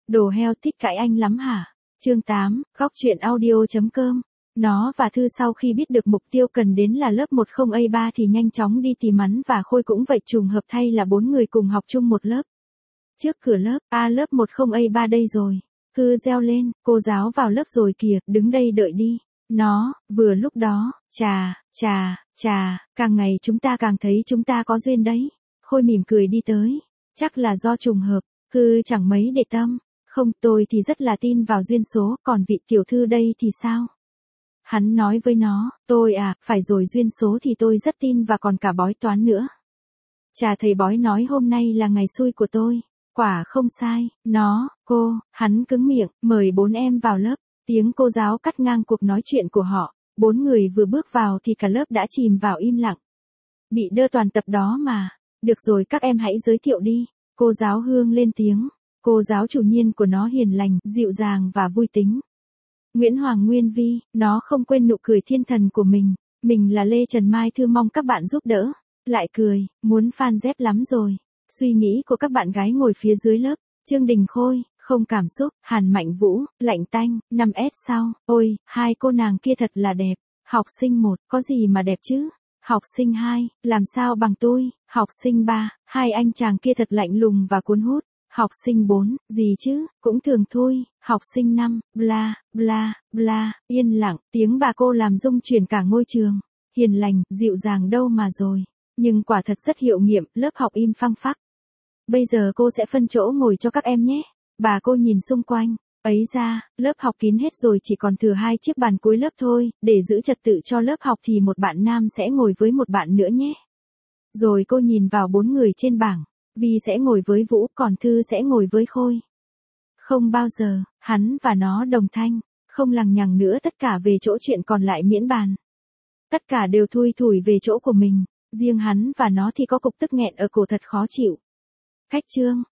Đồ heo thích cãi anh lắm hả? Chương 8, góc truyện audio.com. Nó và Thư sau khi biết được mục tiêu cần đến là lớp 10A3 thì nhanh chóng đi tìm Mắn và Khôi, cũng vậy, trùng hợp thay là 4 người cùng học chung một lớp. Trước cửa lớp, lớp 10A3 đây rồi. Thư reo lên, cô giáo vào lớp rồi kìa, đứng đây đợi đi. Nó, vừa lúc đó, càng ngày chúng ta càng thấy chúng ta có duyên đấy. Khôi mỉm cười đi tới. Chắc là do trùng hợp. Thư chẳng mấy để tâm. Không, tôi thì rất là tin vào duyên số, còn vị tiểu thư đây thì sao? Hắn nói với nó, tôi phải rồi, duyên số thì tôi rất tin và còn cả bói toán nữa. Chà, thầy bói nói hôm nay là ngày xui của tôi. Quả không sai. Hắn cứng miệng, mời 4 em vào lớp. Tiếng cô giáo cắt ngang cuộc nói chuyện của họ. 4 người vừa bước vào thì cả lớp đã chìm vào im lặng. Bị đơ toàn tập đó mà. Được rồi, các em hãy giới thiệu đi. Cô giáo Hương lên tiếng. Cô giáo chủ nhiệm của nó hiền lành, dịu dàng và vui tính. Nguyễn Hoàng Nguyên Vi, nó không quên nụ cười thiên thần của mình. Mình là Lê Trần Mai Thư, mong các bạn giúp đỡ. Lại cười, muốn fan dép lắm rồi. Suy nghĩ của các bạn gái ngồi phía dưới lớp. Trương Đình Khôi, không cảm xúc. Hàn Mạnh Vũ, lạnh tanh. 5S sau, ôi, hai cô nàng kia thật là đẹp. Học sinh 1, có gì mà đẹp chứ? Học sinh 2, làm sao bằng tôi? Học sinh 3, hai anh chàng kia thật lạnh lùng và cuốn hút. Học sinh 4, gì chứ, cũng thường thôi. Học sinh 5, bla, bla, bla, yên lặng, tiếng bà cô làm rung chuyển cả ngôi trường. Hiền lành, dịu dàng đâu mà rồi. Nhưng quả thật rất hiệu nghiệm, lớp học im phăng phắc. Bây giờ cô sẽ phân chỗ ngồi cho các em nhé. Bà cô nhìn xung quanh. Ấy ra, lớp học kín hết rồi, chỉ còn thừa 2 chiếc bàn cuối lớp thôi. Để giữ trật tự cho lớp học thì một bạn nam sẽ ngồi với một bạn nữa nhé. Rồi cô nhìn vào 4 người trên bảng. Vi sẽ ngồi với Vũ, còn Thư sẽ ngồi với Khôi. Không bao giờ, hắn và nó đồng thanh, không lằng nhằng nữa, tất cả về chỗ chuyện còn lại miễn bàn. Tất cả đều thui thủi về chỗ của mình, riêng hắn và nó thì có cục tức nghẹn ở cổ thật khó chịu. Cách chương,